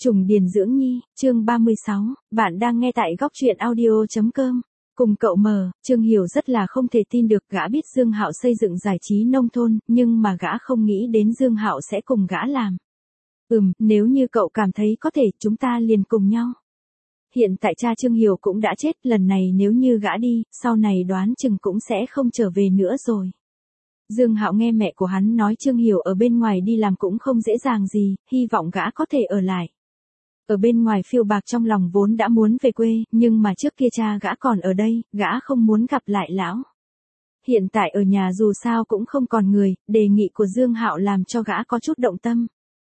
Trùng Điền Dưỡng Nhi, chương 36, bạn đang nghe tại góc truyện audio.com. Cùng cậu mờ, Trương Hiểu rất là không thể tin được gã biết Dương Hạo xây dựng giải trí nông thôn, nhưng mà gã không nghĩ đến Dương Hạo sẽ cùng gã làm. Nếu như cậu cảm thấy có thể, chúng ta liền cùng nhau. Hiện tại cha Trương Hiểu cũng đã chết, lần này nếu như gã đi, sau này đoán chừng cũng sẽ không trở về nữa rồi. Dương Hạo nghe mẹ của hắn nói Trương Hiểu ở bên ngoài đi làm cũng không dễ dàng gì, hy vọng gã có thể ở lại. Ở bên ngoài phiêu bạc trong lòng vốn đã muốn về quê, nhưng mà trước kia cha gã còn ở đây, gã không muốn gặp lại lão. Hiện tại ở nhà dù sao cũng không còn người, đề nghị của Dương Hạo làm cho gã có chút động tâm.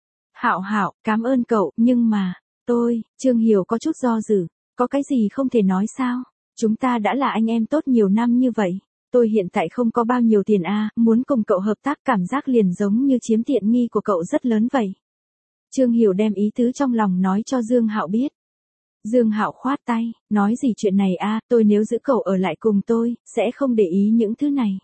Hạo, cảm ơn cậu, nhưng mà, Trương Hiểu có chút do dự, có cái gì không thể nói sao? Chúng ta đã là anh em tốt nhiều năm như vậy. Tôi hiện tại không có bao nhiêu tiền muốn cùng cậu hợp tác cảm giác liền giống như chiếm tiện nghi của cậu rất lớn vậy. Trương Hiểu đem ý tứ trong lòng nói cho Dương Hạo biết. Dương Hạo khoát tay, nói gì chuyện này tôi nếu giữ cậu ở lại cùng tôi, sẽ không để ý những thứ này.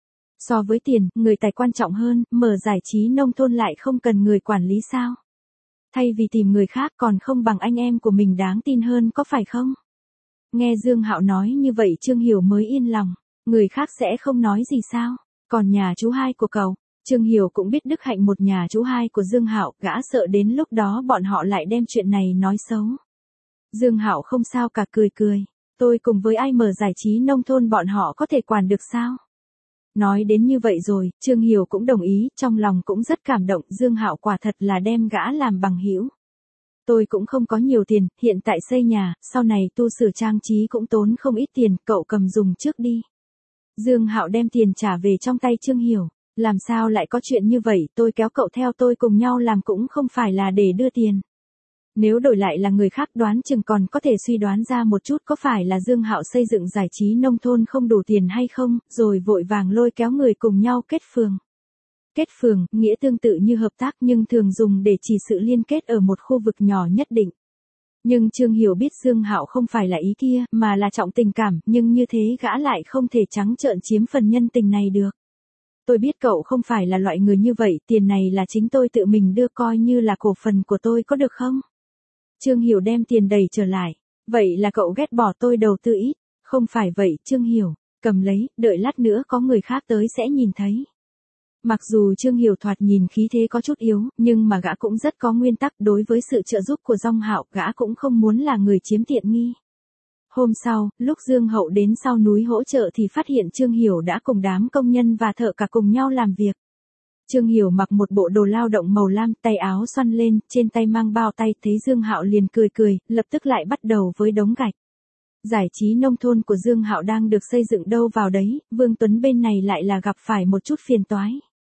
So với tiền, người tài quan trọng hơn, mở giải trí nông thôn lại không cần người quản lý sao? Thay vì tìm người khác còn không bằng anh em của mình đáng tin hơn có phải không? Nghe Dương Hạo nói như vậy Trương Hiểu mới yên lòng, người khác sẽ không nói gì sao? Còn nhà chú hai của cậu? Trương Hiểu cũng biết đức hạnh một nhà chú hai của Dương Hạo, gã sợ đến lúc đó bọn họ lại đem chuyện này nói xấu. Dương Hạo không sao cả cười, tôi cùng với ai mở giải trí nông thôn bọn họ có thể quản được sao? Nói đến như vậy rồi, Trương Hiểu cũng đồng ý, trong lòng cũng rất cảm động, Dương Hạo quả thật là đem gã làm bằng hữu. Tôi cũng không có nhiều tiền, hiện tại xây nhà, sau này tu sửa trang trí cũng tốn không ít tiền, cậu cầm dùng trước đi. Dương Hạo đem tiền trả về trong tay Trương Hiểu. Làm sao lại có chuyện như vậy, tôi kéo cậu theo tôi cùng nhau làm cũng không phải là để đưa tiền. Nếu đổi lại là người khác đoán chừng còn có thể suy đoán ra một chút có phải là Dương Hạo xây dựng giải trí nông thôn không đủ tiền hay không, rồi vội vàng lôi kéo người cùng nhau kết phường. Kết phường, nghĩa tương tự như hợp tác nhưng thường dùng để chỉ sự liên kết ở một khu vực nhỏ nhất định. Nhưng Trương Hiểu biết Dương Hạo không phải là ý kia, mà là trọng tình cảm, nhưng như thế gã lại không thể trắng trợn chiếm phần nhân tình này được. Tôi biết cậu không phải là loại người như vậy, tiền này là chính tôi tự mình đưa coi như là cổ phần của tôi có được không? Trương Hiểu đem tiền đầy trở lại. Vậy là cậu ghét bỏ tôi đầu tư ít. Không phải vậy, Trương Hiểu, cầm lấy, đợi lát nữa có người khác tới sẽ nhìn thấy. Mặc dù Trương Hiểu thoạt nhìn khí thế có chút yếu, nhưng mà gã cũng rất có nguyên tắc, đối với sự trợ giúp của Dung Hạo, gã cũng không muốn là người chiếm tiện nghi. Hôm sau, lúc Dương Hậu đến sau núi hỗ trợ thì phát hiện Trương Hiểu đã cùng đám công nhân và thợ cả cùng nhau làm việc. Trương Hiểu mặc một bộ đồ lao động màu lam, tay áo xoăn lên, trên tay mang bao tay, thấy Dương Hạo liền cười, lập tức lại bắt đầu với đống gạch. Giải trí nông thôn của Dương Hạo đang được xây dựng đâu vào đấy, Vương Tuấn bên này lại là gặp phải một chút phiền toái.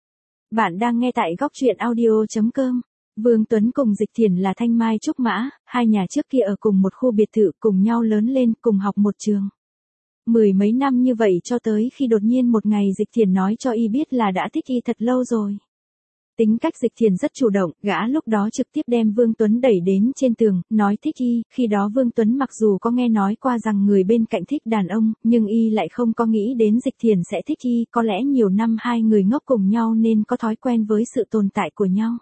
Bạn đang nghe tại góc truyện audio.com. Vương Tuấn cùng Dịch Thiển là thanh mai trúc mã, hai nhà trước kia ở cùng một khu biệt thự, cùng nhau lớn lên, cùng học một trường. Mười mấy năm như vậy cho tới khi đột nhiên một ngày Dịch Thiển nói cho y biết là đã thích y thật lâu rồi. Tính cách Dịch Thiển rất chủ động, gã lúc đó trực tiếp đem Vương Tuấn đẩy đến trên tường, nói thích y, khi đó Vương Tuấn mặc dù có nghe nói qua rằng người bên cạnh thích đàn ông, nhưng y lại không có nghĩ đến Dịch Thiển sẽ thích y, có lẽ nhiều năm hai người ngốc cùng nhau nên có thói quen với sự tồn tại của nhau.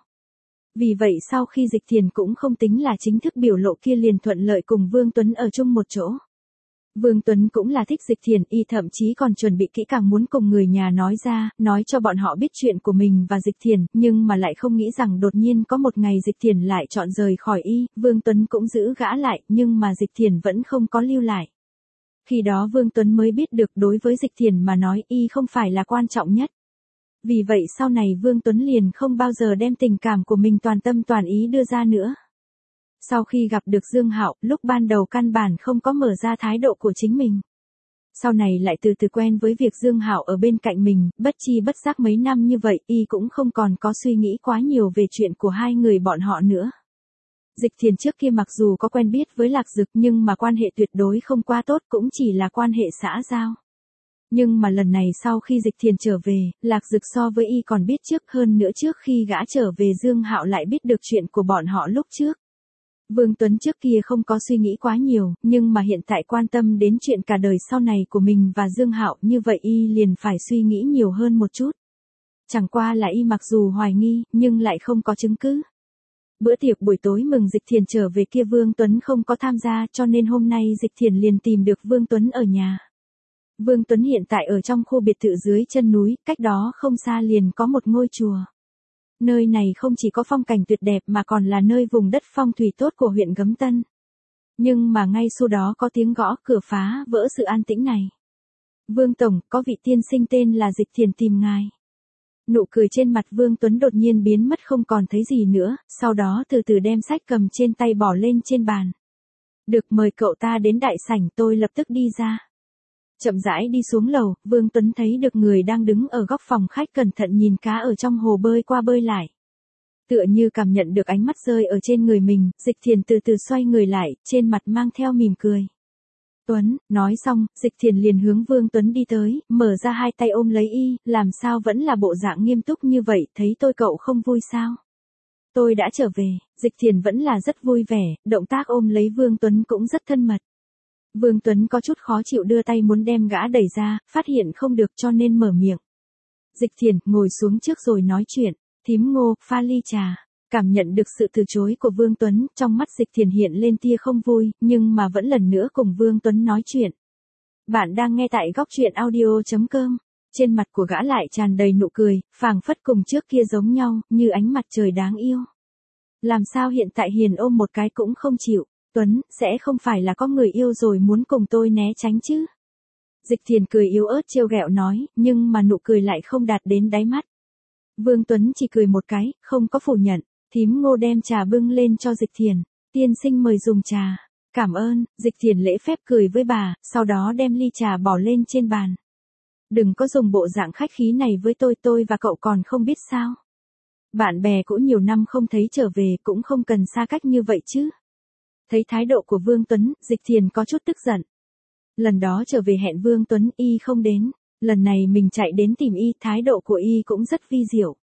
Vì vậy sau khi Dịch Thiển cũng không tính là chính thức biểu lộ kia liền thuận lợi cùng Vương Tuấn ở chung một chỗ. Vương Tuấn cũng là thích Dịch Thiển, y thậm chí còn chuẩn bị kỹ càng muốn cùng người nhà nói ra, nói cho bọn họ biết chuyện của mình và Dịch Thiển, nhưng mà lại không nghĩ rằng đột nhiên có một ngày Dịch Thiển lại chọn rời khỏi y, Vương Tuấn cũng giữ gã lại, nhưng mà Dịch Thiển vẫn không có lưu lại. Khi đó Vương Tuấn mới biết được đối với Dịch Thiển mà nói y không phải là quan trọng nhất. Vì vậy sau này Vương Tuấn liền không bao giờ đem tình cảm của mình toàn tâm toàn ý đưa ra nữa. Sau khi gặp được Dương Hạo, lúc ban đầu căn bản không có mở ra thái độ của chính mình. Sau này lại từ từ quen với việc Dương Hạo ở bên cạnh mình, bất chi bất giác mấy năm như vậy, y cũng không còn có suy nghĩ quá nhiều về chuyện của hai người bọn họ nữa. Dịch Thiển trước kia mặc dù có quen biết với Lạc Dực nhưng mà quan hệ tuyệt đối không quá tốt, cũng chỉ là quan hệ xã giao. Nhưng mà lần này sau khi Dịch Thiển trở về, Lạc Dực so với y còn biết trước hơn nữa, trước khi gã trở về Dương Hạo lại biết được chuyện của bọn họ lúc trước. Vương Tuấn trước kia không có suy nghĩ quá nhiều, nhưng mà hiện tại quan tâm đến chuyện cả đời sau này của mình và Dương Hạo, như vậy y liền phải suy nghĩ nhiều hơn một chút. Chẳng qua là y mặc dù hoài nghi, nhưng lại không có chứng cứ. Bữa tiệc buổi tối mừng Dịch Thiền trở về kia Vương Tuấn không có tham gia cho nên hôm nay Dịch Thiền liền tìm được Vương Tuấn ở nhà. Vương Tuấn hiện tại ở trong khu biệt thự dưới chân núi, cách đó không xa liền có một ngôi chùa. Nơi này không chỉ có phong cảnh tuyệt đẹp mà còn là nơi vùng đất phong thủy tốt của huyện Gấm Tân. Nhưng mà ngay sau đó có tiếng gõ cửa phá vỡ sự an tĩnh này. Vương Tổng, có vị tiên sinh tên là Dịch Thiền tìm ngài. Nụ cười trên mặt Vương Tuấn đột nhiên biến mất không còn thấy gì nữa, sau đó từ từ đem sách cầm trên tay bỏ lên trên bàn. Được, mời cậu ta đến đại sảnh, tôi lập tức đi ra. Chậm rãi đi xuống lầu, Vương Tuấn thấy được người đang đứng ở góc phòng khách cẩn thận nhìn cá ở trong hồ bơi qua bơi lại. Tựa như cảm nhận được ánh mắt rơi ở trên người mình, Dịch Thiền từ từ xoay người lại, trên mặt mang theo mỉm cười. Tuấn, nói xong, Dịch Thiền liền hướng Vương Tuấn đi tới, mở ra hai tay ôm lấy y, làm sao vẫn là bộ dạng nghiêm túc như vậy, thấy tôi cậu không vui sao? Tôi đã trở về, Dịch Thiền vẫn là rất vui vẻ, động tác ôm lấy Vương Tuấn cũng rất thân mật. Vương Tuấn có chút khó chịu đưa tay muốn đem gã đẩy ra, phát hiện không được cho nên mở miệng. Dịch Thiền, ngồi xuống trước rồi nói chuyện, thím Ngô, pha ly trà. Cảm nhận được sự từ chối của Vương Tuấn, trong mắt Dịch Thiền hiện lên tia không vui, nhưng mà vẫn lần nữa cùng Vương Tuấn nói chuyện. Bạn đang nghe tại góc truyện audio.com. Trên mặt của gã lại tràn đầy nụ cười, phảng phất cùng trước kia giống nhau, như ánh mặt trời đáng yêu. Làm sao hiện tại hiền ôm một cái cũng không chịu, Tuấn, sẽ không phải là có người yêu rồi muốn cùng tôi né tránh chứ? Dịch Thiền cười yếu ớt trêu ghẹo nói, nhưng mà nụ cười lại không đạt đến đáy mắt. Vương Tuấn chỉ cười một cái, không có phủ nhận. Thím Ngô đem trà bưng lên cho Dịch Thiền. Tiên sinh mời dùng trà. Cảm ơn, Dịch Thiền lễ phép cười với bà, sau đó đem ly trà bỏ lên trên bàn. Đừng có dùng bộ dạng khách khí này với tôi và cậu còn không biết sao. Bạn bè cũng nhiều năm không thấy trở về cũng không cần xa cách như vậy chứ. Thấy thái độ của Vương Tuấn, Dịch Thiền có chút tức giận. Lần đó trở về hẹn Vương Tuấn y không đến, lần này mình chạy đến tìm y, thái độ của y cũng rất vi diệu.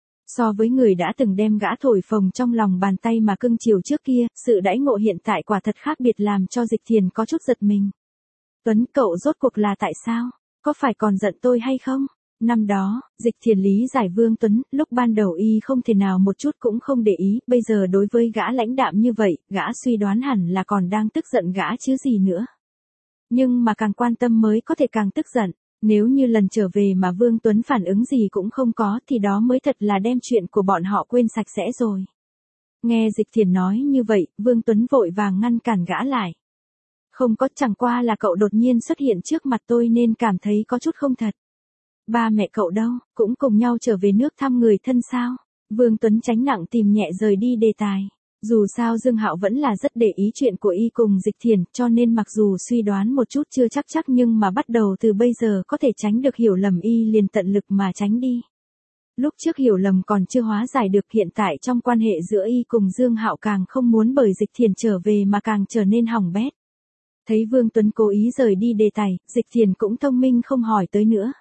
So với người đã từng đem gã thổi phồng trong lòng bàn tay mà cưng chiều trước kia, sự đãi ngộ hiện tại quả thật khác biệt làm cho Dịch Thiền có chút giật mình. Tuấn, cậu rốt cuộc là tại sao? Có phải còn giận tôi hay không? Năm đó, Dịch Thiền lý giải Vương Tuấn, lúc ban đầu y không thể nào một chút cũng không để ý, bây giờ đối với gã lãnh đạm như vậy, gã suy đoán hẳn là còn đang tức giận gã chứ gì nữa. Nhưng mà càng quan tâm mới có thể càng tức giận. Nếu như lần trở về mà Vương Tuấn phản ứng gì cũng không có thì đó mới thật là đem chuyện của bọn họ quên sạch sẽ rồi. Nghe Dịch Thiền nói như vậy, Vương Tuấn vội vàng ngăn cản gã lại. Không có, chẳng qua là cậu đột nhiên xuất hiện trước mặt tôi nên cảm thấy có chút không thật. Ba mẹ cậu đâu, cũng cùng nhau trở về nước thăm người thân sao? Vương Tuấn tránh nặng tìm nhẹ rời đi đề tài. Dù sao Dương Hạo vẫn là rất để ý chuyện của y cùng Dịch Thiền, cho nên mặc dù suy đoán một chút chưa chắc nhưng mà bắt đầu từ bây giờ có thể tránh được hiểu lầm y liền tận lực mà tránh đi. Lúc trước hiểu lầm còn chưa hóa giải được, hiện tại trong quan hệ giữa y cùng Dương Hạo càng không muốn bởi Dịch Thiền trở về mà càng trở nên hỏng bét. Thấy Vương Tuấn cố ý rời đi đề tài, Dịch Thiền cũng thông minh không hỏi tới nữa.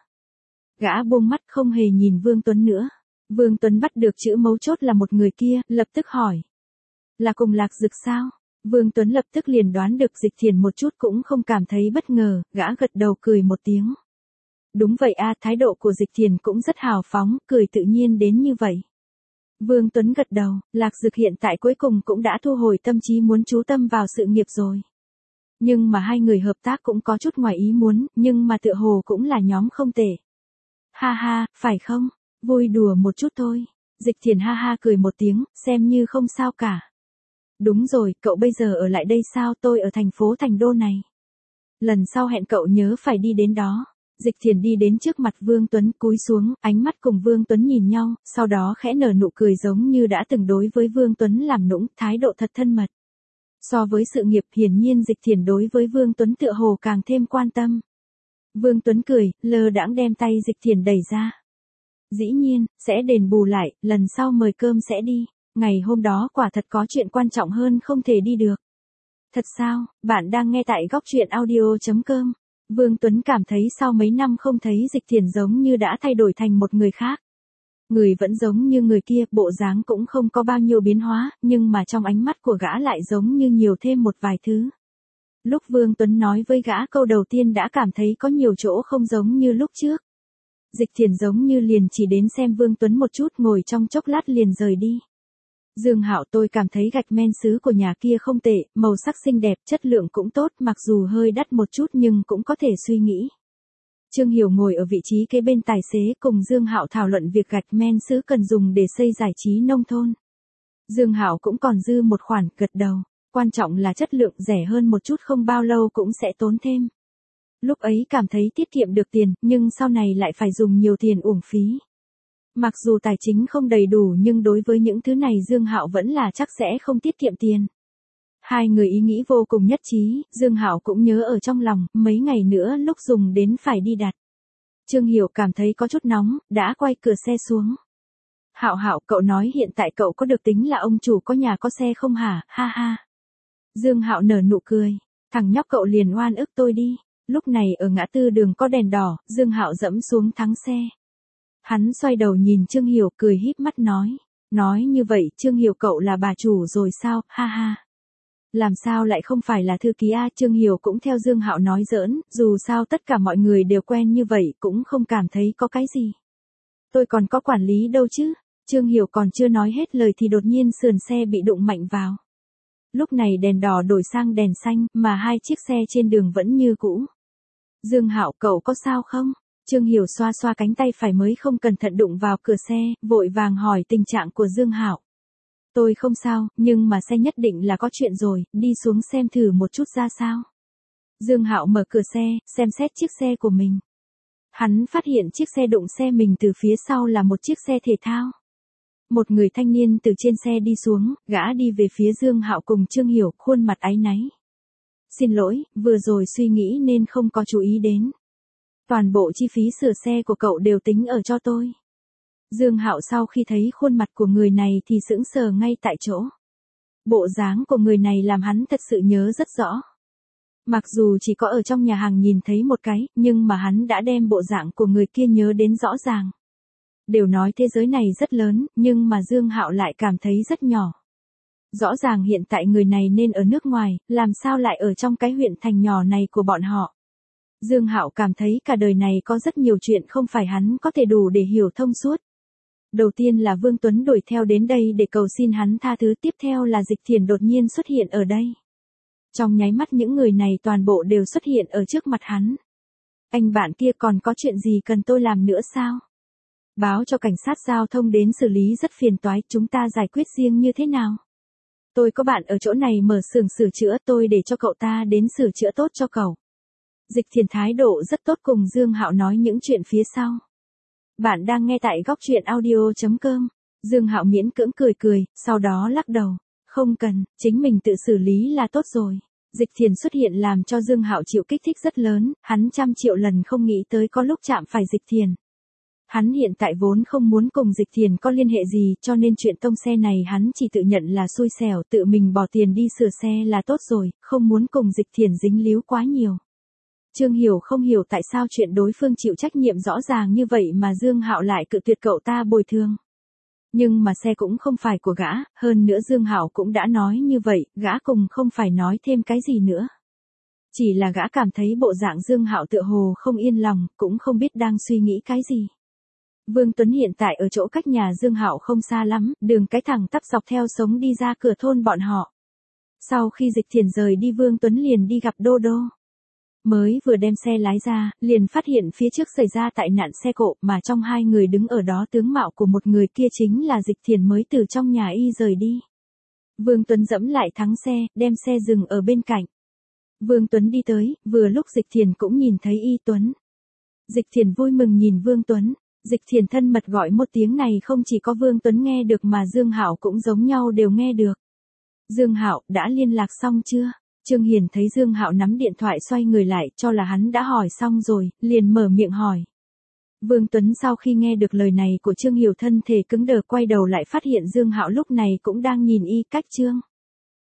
Gã buông mắt không hề nhìn Vương Tuấn nữa. Vương Tuấn bắt được chữ mấu chốt là một người kia, lập tức hỏi. Là cùng Lạc Dực sao? Vương Tuấn lập tức liền đoán được, Dịch Thiền một chút cũng không cảm thấy bất ngờ, gã gật đầu cười một tiếng. Đúng vậy a, thái độ của Dịch Thiền cũng rất hào phóng, cười tự nhiên đến như vậy. Vương Tuấn gật đầu, Lạc Dực hiện tại cuối cùng cũng đã thu hồi tâm trí muốn chú tâm vào sự nghiệp rồi. Nhưng mà hai người hợp tác cũng có chút ngoài ý muốn, nhưng mà tựa hồ cũng là nhóm không tệ. Ha ha, phải không? Vui đùa một chút thôi. Dịch Thiền ha ha cười một tiếng, xem như không sao cả. Đúng rồi, cậu bây giờ ở lại đây sao? Tôi ở thành phố Thành Đô này. Lần sau hẹn cậu nhớ phải đi đến đó. Dịch Thiền đi đến trước mặt Vương Tuấn, cúi xuống, ánh mắt cùng Vương Tuấn nhìn nhau, sau đó khẽ nở nụ cười giống như đã từng đối với Vương Tuấn làm nũng, thái độ thật thân mật. So với sự nghiệp, hiển nhiên Dịch Thiền đối với Vương Tuấn tựa hồ càng thêm quan tâm. Vương Tuấn cười, lơ đãng đem tay Dịch Thiền đẩy ra. Dĩ nhiên, sẽ đền bù lại, lần sau mời cơm sẽ đi. Ngày hôm đó quả thật có chuyện quan trọng hơn không thể đi được. Thật sao? Bạn đang nghe tại góc truyện audio.com. Vương Tuấn cảm thấy sau mấy năm không thấy Dịch Thiền giống như đã thay đổi thành một người khác. Người vẫn giống như người kia, bộ dáng cũng không có bao nhiêu biến hóa, nhưng mà trong ánh mắt của gã lại giống như nhiều thêm một vài thứ. Lúc Vương Tuấn nói với gã câu đầu tiên đã cảm thấy có nhiều chỗ không giống như lúc trước. Dịch Thiền giống như liền chỉ đến xem Vương Tuấn một chút, ngồi trong chốc lát liền rời đi. Dương Hạo, tôi cảm thấy gạch men sứ của nhà kia không tệ, màu sắc xinh đẹp, chất lượng cũng tốt, mặc dù hơi đắt một chút nhưng cũng có thể suy nghĩ. Trương Hiểu ngồi ở vị trí kế bên tài xế cùng Dương Hạo thảo luận việc gạch men sứ cần dùng để xây giải trí nông thôn. Dương Hạo cũng còn dư một khoản, gật đầu. Quan trọng là chất lượng, rẻ hơn một chút không bao lâu cũng sẽ tốn thêm. Lúc ấy cảm thấy tiết kiệm được tiền, nhưng sau này lại phải dùng nhiều tiền uổng phí. Mặc dù tài chính không đầy đủ nhưng đối với những thứ này Dương Hạo vẫn là chắc sẽ không tiết kiệm tiền. Hai người ý nghĩ vô cùng nhất trí, Dương Hạo cũng nhớ ở trong lòng, mấy ngày nữa lúc dùng đến phải đi đặt. Trương Hiểu cảm thấy có chút nóng, đã quay cửa xe xuống. Hạo Hạo, cậu nói hiện tại cậu có được tính là ông chủ có nhà có xe không hả, ha ha. Dương Hạo nở nụ cười, thằng nhóc cậu liền oan ức tôi đi. Lúc này ở ngã tư đường có đèn đỏ, Dương Hạo dẫm xuống thắng xe. Hắn xoay đầu nhìn Trương Hiểu cười híp mắt nói như vậy Trương Hiểu cậu là bà chủ rồi sao, ha ha. Làm sao lại không phải là thư ký a? Trương Hiểu cũng theo Dương Hạo nói giỡn, dù sao tất cả mọi người đều quen như vậy cũng không cảm thấy có cái gì. Tôi còn có quản lý đâu chứ. Trương Hiểu còn chưa nói hết lời thì đột nhiên sườn xe bị đụng mạnh vào. Lúc này đèn đỏ đổi sang đèn xanh, mà hai chiếc xe trên đường vẫn như cũ. Dương Hạo, cậu có sao không? Trương Hiểu xoa xoa cánh tay phải mới không cẩn thận đụng vào cửa xe, vội vàng hỏi tình trạng của Dương Hạo. Tôi không sao, nhưng mà xe nhất định là có chuyện rồi, đi xuống xem thử một chút ra sao. Dương Hạo mở cửa xe, xem xét chiếc xe của mình. Hắn phát hiện chiếc xe đụng xe mình từ phía sau là một chiếc xe thể thao. Một người thanh niên từ trên xe đi xuống, gã đi về phía Dương Hạo cùng Trương Hiểu, khuôn mặt áy náy. Xin lỗi, vừa rồi suy nghĩ nên không có chú ý đến. Toàn bộ chi phí sửa xe của cậu đều tính ở cho tôi. Dương Hạo sau khi thấy khuôn mặt của người này thì sững sờ ngay tại chỗ. Bộ dáng của người này làm hắn thật sự nhớ rất rõ. Mặc dù chỉ có ở trong nhà hàng nhìn thấy một cái, nhưng mà hắn đã đem bộ dạng của người kia nhớ đến rõ ràng. Đều nói thế giới này rất lớn, nhưng mà Dương Hạo lại cảm thấy rất nhỏ. Rõ ràng hiện tại người này nên ở nước ngoài, làm sao lại ở trong cái huyện thành nhỏ này của bọn họ. Dương Hạo cảm thấy cả đời này có rất nhiều chuyện không phải hắn có thể đủ để hiểu thông suốt. Đầu tiên là Vương Tuấn đuổi theo đến đây để cầu xin hắn tha thứ, tiếp theo là Dịch Thiền đột nhiên xuất hiện ở đây. Trong nháy mắt những người này toàn bộ đều xuất hiện ở trước mặt hắn. Anh bạn kia còn có chuyện gì cần tôi làm nữa sao? Báo cho cảnh sát giao thông đến xử lý rất phiền toái, chúng ta giải quyết riêng như thế nào? Tôi có bạn ở chỗ này mở xưởng sửa chữa, tôi để cho cậu ta đến sửa chữa tốt cho cậu. Dịch Thiền thái độ rất tốt cùng Dương Hạo nói những chuyện phía sau. Bạn đang nghe tại góc truyện audio.com. Dương Hạo miễn cưỡng cười, sau đó lắc đầu. Không cần, chính mình tự xử lý là tốt rồi. Dịch Thiền xuất hiện làm cho Dương Hạo chịu kích thích rất lớn, hắn 100 triệu lần không nghĩ tới có lúc chạm phải Dịch Thiền. Hắn hiện tại vốn không muốn cùng Dịch Thiền có liên hệ gì, cho nên chuyện tông xe này hắn chỉ tự nhận là xui xẻo, tự mình bỏ tiền đi sửa xe là tốt rồi, không muốn cùng Dịch Thiền dính líu quá nhiều. Trương Hiểu không hiểu tại sao chuyện đối phương chịu trách nhiệm rõ ràng như vậy mà Dương Hạo lại cự tuyệt cậu ta bồi thường. Nhưng mà xe cũng không phải của gã, hơn nữa Dương Hạo cũng đã nói như vậy, gã cùng không phải nói thêm cái gì nữa. Chỉ là gã cảm thấy bộ dạng Dương Hạo tựa hồ không yên lòng, cũng không biết đang suy nghĩ cái gì. Vương Tuấn hiện tại ở chỗ cách nhà Dương Hạo không xa lắm, đường cái thẳng tắp dọc theo sống đi ra cửa thôn bọn họ. Sau khi Dịch Thiền rời đi Vương Tuấn liền đi gặp Đô Đô. Mới vừa đem xe lái ra, liền phát hiện phía trước xảy ra tai nạn xe cộ, mà trong hai người đứng ở đó tướng mạo của một người kia chính là Dịch Thiền mới từ trong nhà y rời đi. Vương Tuấn dẫm lại thắng xe, đem xe dừng ở bên cạnh. Vương Tuấn đi tới, vừa lúc Dịch Thiền cũng nhìn thấy y Tuấn. Dịch Thiền vui mừng nhìn Vương Tuấn. Dịch Thiền thân mật gọi một tiếng này không chỉ có Vương Tuấn nghe được mà Dương Hạo cũng giống nhau đều nghe được. Dương Hạo, đã liên lạc xong chưa? Trương Hiền thấy Dương Hạo nắm điện thoại xoay người lại cho là hắn đã hỏi xong rồi, liền mở miệng hỏi. Vương Tuấn sau khi nghe được lời này của Trương Hiểu thân thể cứng đờ quay đầu lại phát hiện Dương Hạo lúc này cũng đang nhìn y cách Trương.